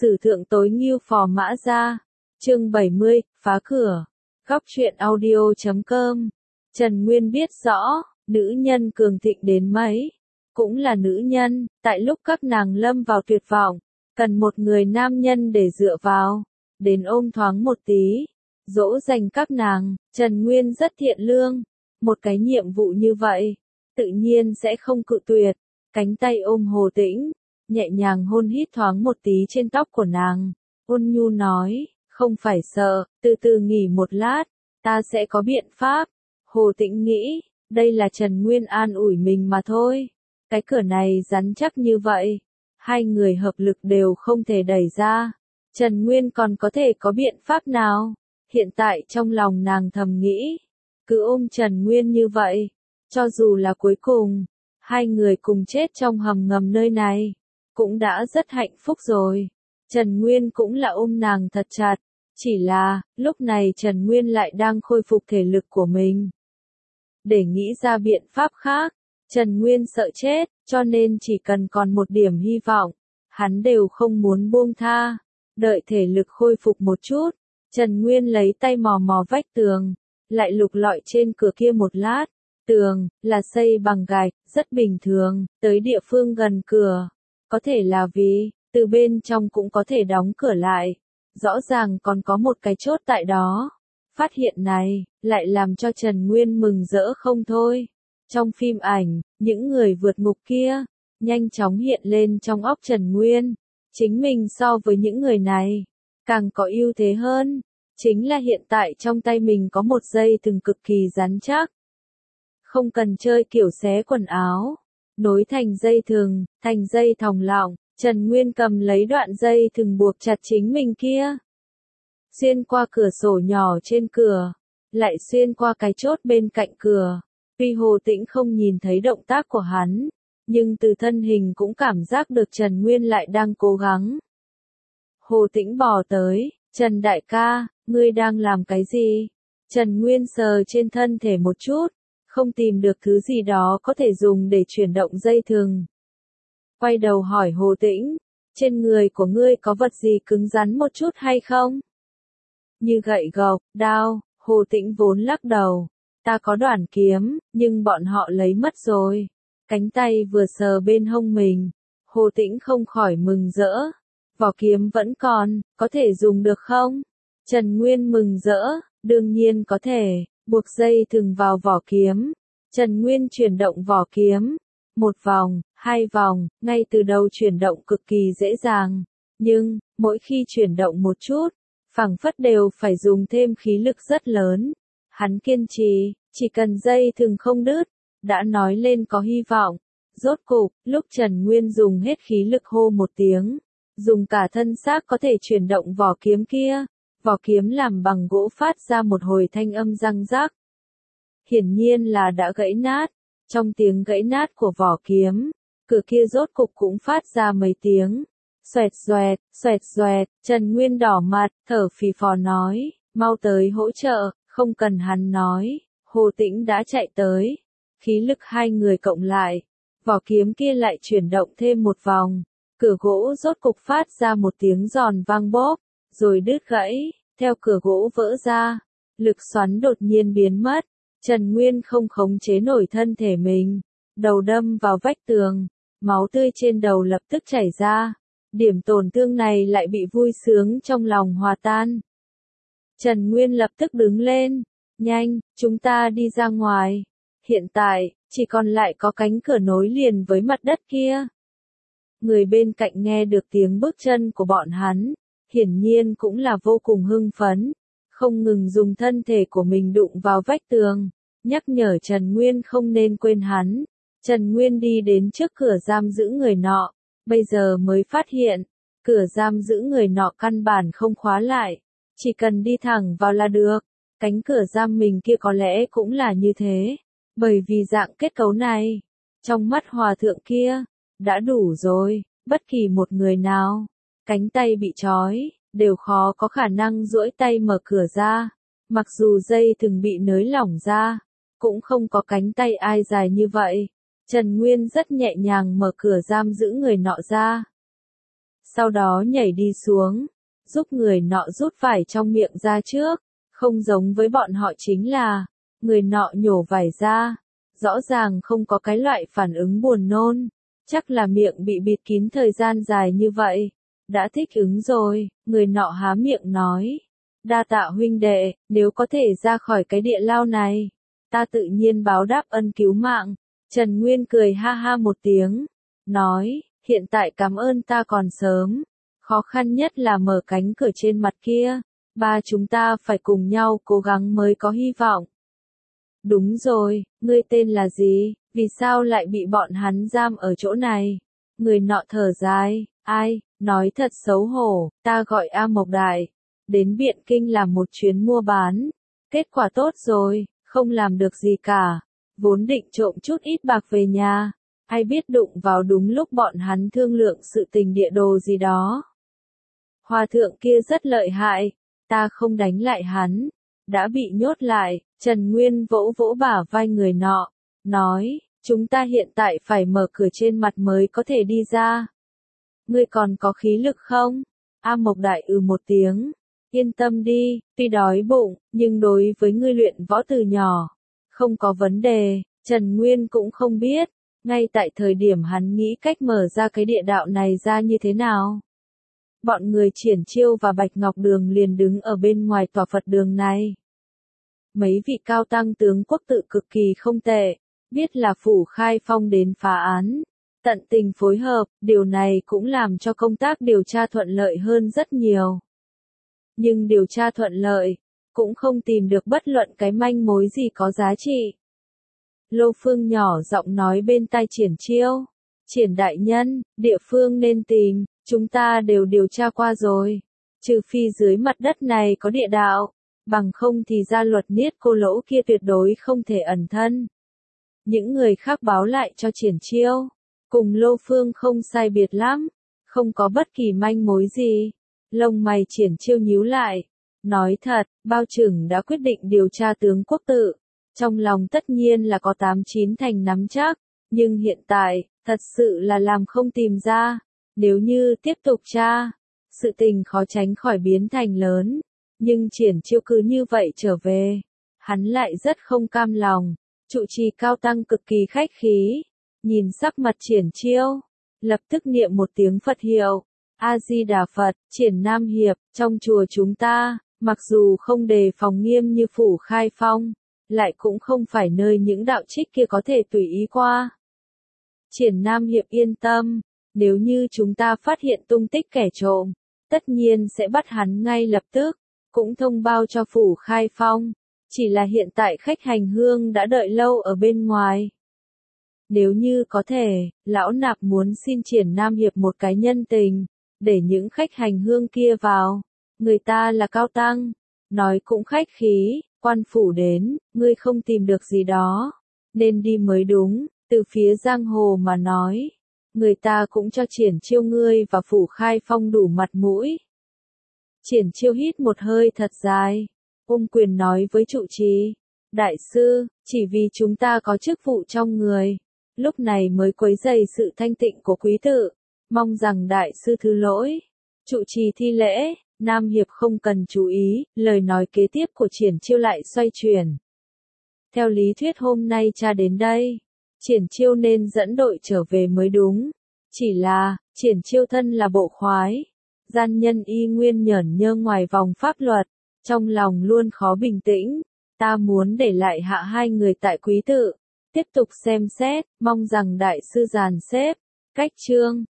Sử thượng tối ngưu phò mã ra. Chương 70, phá cửa. Góc truyện audio.com. Trần Nguyên biết rõ, nữ nhân cường thịnh đến mấy, cũng là nữ nhân, tại lúc các nàng lâm vào tuyệt vọng, cần một người nam nhân để dựa vào, đến ôm thoáng một tí, dỗ dành các nàng. Trần Nguyên rất thiện lương, một cái nhiệm vụ như vậy, tự nhiên sẽ không cự tuyệt. Cánh tay ôm Hồ Tĩnh, nhẹ nhàng hôn hít thoáng một tí trên tóc của nàng, ôn nhu nói, không phải sợ, từ từ nghỉ một lát, ta sẽ có biện pháp. Hồ Tĩnh nghĩ, đây là Trần Nguyên an ủi mình mà thôi, cái cửa này rắn chắc như vậy, hai người hợp lực đều không thể đẩy ra, Trần Nguyên còn có thể có biện pháp nào? Hiện tại trong lòng nàng thầm nghĩ, cứ ôm Trần Nguyên như vậy, cho dù là cuối cùng, hai người cùng chết trong hầm ngầm nơi này, cũng đã rất hạnh phúc rồi. Trần Nguyên cũng là ôm nàng thật chặt, chỉ là, lúc này Trần Nguyên lại đang khôi phục thể lực của mình. Để nghĩ ra biện pháp khác, Trần Nguyên sợ chết, cho nên chỉ cần còn một điểm hy vọng, hắn đều không muốn buông tha. Đợi thể lực khôi phục một chút, Trần Nguyên lấy tay mò mò vách tường, lại lục lọi trên cửa kia một lát. Tường là xây bằng gạch, rất bình thường, tới địa phương gần cửa, có thể là vì từ bên trong cũng có thể đóng cửa lại, rõ ràng còn có một cái chốt tại đó. Phát hiện này lại làm cho Trần Nguyên mừng rỡ không thôi. Trong phim ảnh, những người vượt ngục kia nhanh chóng hiện lên trong óc Trần Nguyên. Chính mình so với những người này càng có ưu thế hơn, chính là hiện tại trong tay mình có một dây thừng cực kỳ rắn chắc. Không cần chơi kiểu xé quần áo, nối thành dây thừng, thành dây thòng lọng, Trần Nguyên cầm lấy đoạn dây thừng buộc chặt chính mình kia. Xuyên qua cửa sổ nhỏ trên cửa, lại xuyên qua cái chốt bên cạnh cửa. Tuy Hồ Tĩnh không nhìn thấy động tác của hắn, nhưng từ thân hình cũng cảm giác được Trần Nguyên lại đang cố gắng. Hồ Tĩnh bò tới, Trần đại ca, ngươi đang làm cái gì? Trần Nguyên sờ trên thân thể một chút, không tìm được thứ gì đó có thể dùng để chuyển động dây thừng. Quay đầu hỏi Hồ Tĩnh, trên người của ngươi có vật gì cứng rắn một chút hay không? Như gậy gộc, đao. Hồ Tĩnh vốn lắc đầu, ta có đoạn kiếm, nhưng bọn họ lấy mất rồi. Cánh tay vừa sờ bên hông mình, Hồ Tĩnh không khỏi mừng rỡ. Vỏ kiếm vẫn còn, có thể dùng được không? Trần Nguyên mừng rỡ, đương nhiên có thể, buộc dây thừng vào vỏ kiếm. Trần Nguyên chuyển động vỏ kiếm, một vòng, hai vòng, ngay từ đầu chuyển động cực kỳ dễ dàng, nhưng, mỗi khi chuyển động một chút, phảng phất đều phải dùng thêm khí lực rất lớn. Hắn kiên trì, chỉ cần dây thừng không đứt, đã nói lên có hy vọng. Rốt cục, lúc Trần Nguyên dùng hết khí lực hô một tiếng, dùng cả thân xác có thể chuyển động vỏ kiếm kia, vỏ kiếm làm bằng gỗ phát ra một hồi thanh âm răng rắc. Hiển nhiên là đã gãy nát. Trong tiếng gãy nát của vỏ kiếm, cửa kia rốt cục cũng phát ra mấy tiếng. Xoẹt xoẹt, Trần Nguyên đỏ mặt, thở phì phò nói, mau tới hỗ trợ. Không cần hắn nói, Hồ Tĩnh đã chạy tới. Khí lực hai người cộng lại, vỏ kiếm kia lại chuyển động thêm một vòng. Cửa gỗ rốt cục phát ra một tiếng giòn vang bốp, rồi đứt gãy. Theo cửa gỗ vỡ ra, lực xoắn đột nhiên biến mất. Trần Nguyên không khống chế nổi thân thể mình, đầu đâm vào vách tường, máu tươi trên đầu lập tức chảy ra. Điểm tổn thương này lại bị vui sướng trong lòng hòa tan. Trần Nguyên lập tức đứng lên, nhanh, chúng ta đi ra ngoài. Hiện tại, chỉ còn lại có cánh cửa nối liền với mặt đất kia. Người bên cạnh nghe được tiếng bước chân của bọn hắn, hiển nhiên cũng là vô cùng hưng phấn, không ngừng dùng thân thể của mình đụng vào vách tường, nhắc nhở Trần Nguyên không nên quên hắn. Trần Nguyên đi đến trước cửa giam giữ người nọ, bây giờ mới phát hiện, cửa giam giữ người nọ căn bản không khóa lại, chỉ cần đi thẳng vào là được. Cánh cửa giam mình kia có lẽ cũng là như thế, bởi vì dạng kết cấu này, trong mắt hòa thượng kia, đã đủ rồi, bất kỳ một người nào, cánh tay bị trói, đều khó có khả năng duỗi tay mở cửa ra. Mặc dù dây thừng bị nới lỏng ra, cũng không có cánh tay ai dài như vậy. Trần Nguyên rất nhẹ nhàng mở cửa giam giữ người nọ ra. sau đó nhảy đi xuống, giúp người nọ rút vải trong miệng ra trước, không giống với bọn họ chính là, người nọ nhổ vải ra, rõ ràng không có cái loại phản ứng buồn nôn, chắc là miệng bị bịt kín thời gian dài như vậy, đã thích ứng rồi, người nọ há miệng nói, đa tạ huynh đệ, nếu có thể ra khỏi cái địa lao này, ta tự nhiên báo đáp ân cứu mạng. Trần Nguyên cười ha ha một tiếng, nói, hiện tại cảm ơn ta còn sớm, khó khăn nhất là mở cánh cửa trên mặt kia, ba chúng ta phải cùng nhau cố gắng mới có hy vọng. Đúng rồi, ngươi tên là gì, vì sao lại bị bọn hắn giam ở chỗ này? Người nọ thở dài, ai, nói thật xấu hổ, ta gọi A Mộc Đại, đến Biện Kinh làm một chuyến mua bán, kết quả tốt rồi, không làm được gì cả, vốn định trộm chút ít bạc về nhà, ai biết đụng vào đúng lúc bọn hắn thương lượng sự tình địa đồ gì đó. Hòa thượng kia rất lợi hại, ta không đánh lại hắn, đã bị nhốt lại, Trần Nguyên vỗ vỗ bả vai người nọ, nói, chúng ta hiện tại phải mở cửa trên mặt mới có thể đi ra. Ngươi còn có khí lực không? A Mộc Đại một tiếng, yên tâm đi, tuy đói bụng, nhưng đối với ngươi luyện võ từ nhỏ, không có vấn đề, Trần Nguyên cũng không biết, ngay tại thời điểm hắn nghĩ cách mở ra cái địa đạo này ra như thế nào. Bọn người Triển Chiêu và Bạch Ngọc Đường liền đứng ở bên ngoài tòa Phật đường này. Mấy vị cao tăng tướng quốc tự cực kỳ không tệ, biết là Phủ Khai Phong đến phá án, tận tình phối hợp, điều này cũng làm cho công tác điều tra thuận lợi hơn rất nhiều. Nhưng điều tra thuận lợi, cũng không tìm được bất luận cái manh mối gì có giá trị. Lô Phương nhỏ giọng nói bên tai Triển Chiêu, Triển đại nhân, địa phương nên tìm, chúng ta đều điều tra qua rồi, trừ phi dưới mặt đất này có địa đạo, bằng không thì gia luật niết cô lỗ kia tuyệt đối không thể ẩn thân. Những người khác báo lại cho Triển Chiêu, cùng Lô Phương không sai biệt lắm, không có bất kỳ manh mối gì. Lông mày Triển Chiêu nhíu lại, nói thật, bao trưởng đã quyết định điều tra tướng quốc tự, trong lòng tất nhiên là có 89 thành nắm chắc, nhưng hiện tại, thật sự là làm không tìm ra, nếu như tiếp tục tra, sự tình khó tránh khỏi biến thành lớn, nhưng Triển Chiêu cứ như vậy trở về, hắn lại rất không cam lòng, trụ trì cao tăng cực kỳ khách khí, nhìn sắc mặt Triển Chiêu, lập tức niệm một tiếng Phật hiệu. A-di-đà Phật, Triển Nam Hiệp, trong chùa chúng ta, mặc dù không đề phòng nghiêm như Phủ Khai Phong, lại cũng không phải nơi những đạo trích kia có thể tùy ý qua. Triển Nam Hiệp yên tâm, nếu như chúng ta phát hiện tung tích kẻ trộm, tất nhiên sẽ bắt hắn ngay lập tức, cũng thông báo cho Phủ Khai Phong, chỉ là hiện tại khách hành hương đã đợi lâu ở bên ngoài. Nếu như có thể, lão nạp muốn xin Triển Nam Hiệp một cái nhân tình, để những khách hành hương kia vào, người ta là cao tăng, nói cũng khách khí, quan phủ đến, ngươi không tìm được gì đó, nên đi mới đúng, từ phía giang hồ mà nói, người ta cũng cho Triển Chiêu ngươi và Phủ Khai Phong đủ mặt mũi. Triển Chiêu hít một hơi thật dài, ôm quyền nói với trụ trì, đại sư, chỉ vì chúng ta có chức vụ trong người, lúc này mới quấy rầy sự thanh tịnh của quý tự. Mong rằng đại sư thứ lỗi. Trụ trì thi lễ, Nam Hiệp không cần chú ý, lời nói kế tiếp của Triển Chiêu lại xoay chuyển. Theo lý thuyết hôm nay cha đến đây, Triển Chiêu nên dẫn đội trở về mới đúng. Chỉ là, Triển Chiêu thân là bộ khoái, gian nhân y nguyên nhởn nhơ ngoài vòng pháp luật, trong lòng luôn khó bình tĩnh. Ta muốn để lại hạ hai người tại quý tự, tiếp tục xem xét, mong rằng đại sư dàn xếp. Cách chương